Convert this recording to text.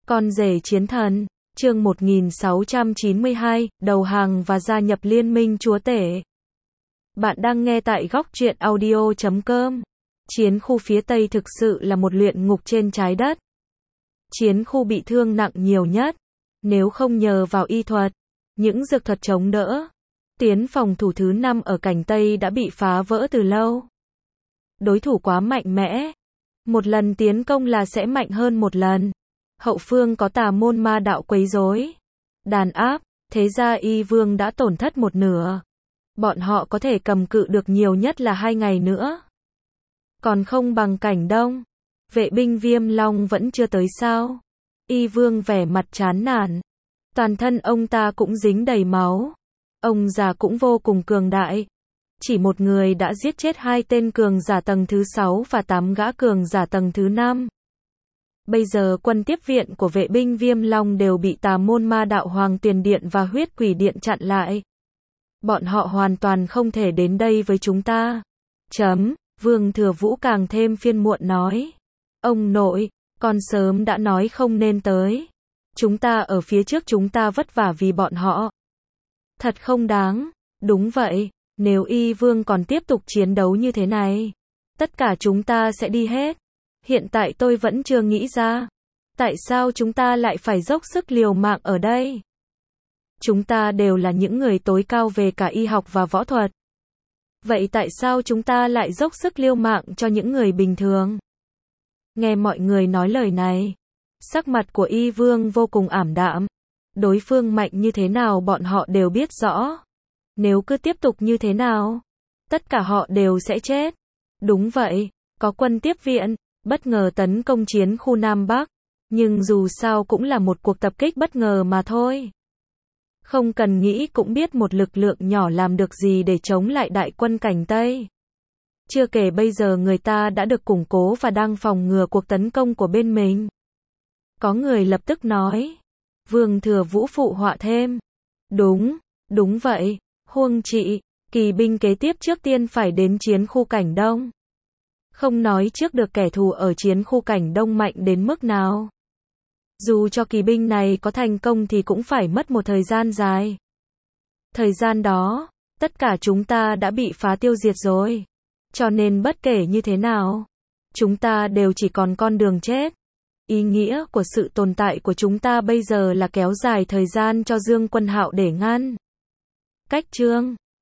Con rể chiến thần, chương 1692, đầu hàng và gia nhập liên minh chúa tể. Bạn đang nghe tại góc truyện audio.com. Chiến khu phía Tây thực sự là một luyện ngục trên trái đất. Chiến khu bị thương nặng nhiều nhất. Nếu không nhờ vào y thuật, những dược thuật chống đỡ, tiến phòng thủ thứ 5 ở cảnh Tây đã bị phá vỡ từ lâu. Đối thủ quá mạnh mẽ. Một lần tiến công là sẽ mạnh hơn một lần. Hậu phương có tà môn ma đạo quấy rối, đàn áp, thế ra Y Vương đã tổn thất một nửa. Bọn họ có thể cầm cự được nhiều nhất là 2 ngày nữa. Còn không bằng cảnh Đông. Vệ binh Viêm Long vẫn chưa tới sao? Y Vương vẻ mặt chán nản. Toàn thân ông ta cũng dính đầy máu. Ông già cũng vô cùng cường đại. Chỉ một người đã giết chết 2 tên cường giả tầng thứ 6 và 8 gã cường giả tầng thứ 5. Bây giờ quân tiếp viện của vệ binh Viêm Long đều bị tà môn ma đạo Hoàng Tuyền Điện và huyết quỷ điện chặn lại. Bọn họ hoàn toàn không thể đến đây với chúng ta. Vương Thừa Vũ càng thêm phiên muộn nói. Ông nội, con sớm đã nói không nên tới. Chúng ta ở phía trước, chúng ta vất vả vì bọn họ. Thật không đáng. Đúng vậy, nếu Y Vương còn tiếp tục chiến đấu như thế này, tất cả chúng ta sẽ đi hết. Hiện tại tôi vẫn chưa nghĩ ra, tại sao chúng ta lại phải dốc sức liều mạng ở đây? Chúng ta đều là những người tối cao về cả y học và võ thuật. Vậy tại sao chúng ta lại dốc sức liều mạng cho những người bình thường? Nghe mọi người nói lời này, sắc mặt của Y Vương vô cùng ảm đạm. Đối phương mạnh như thế nào bọn họ đều biết rõ. Nếu cứ tiếp tục như thế nào, tất cả họ đều sẽ chết. Đúng vậy, có quân tiếp viện bất ngờ tấn công chiến khu Nam Bắc, nhưng dù sao cũng là một cuộc tập kích bất ngờ mà thôi. Không cần nghĩ cũng biết một lực lượng nhỏ làm được gì để chống lại đại quân cảnh Tây. Chưa kể bây giờ người ta đã được củng cố và đang phòng ngừa cuộc tấn công của bên mình. Có người lập tức nói. Vương Thừa Vũ phụ họa thêm. Đúng vậy, huống chị, kỳ binh kế tiếp trước tiên phải đến chiến khu cảnh Đông. Không nói trước được kẻ thù ở chiến khu cảnh Đông mạnh đến mức nào. Dù cho kỳ binh này có thành công thì cũng phải mất một thời gian dài. Thời gian đó, tất cả chúng ta đã bị phá tiêu diệt rồi. Cho nên bất kể như thế nào, chúng ta đều chỉ còn con đường chết. Ý nghĩa của sự tồn tại của chúng ta bây giờ là kéo dài thời gian cho Dương Quân Hạo để ngăn cách Trương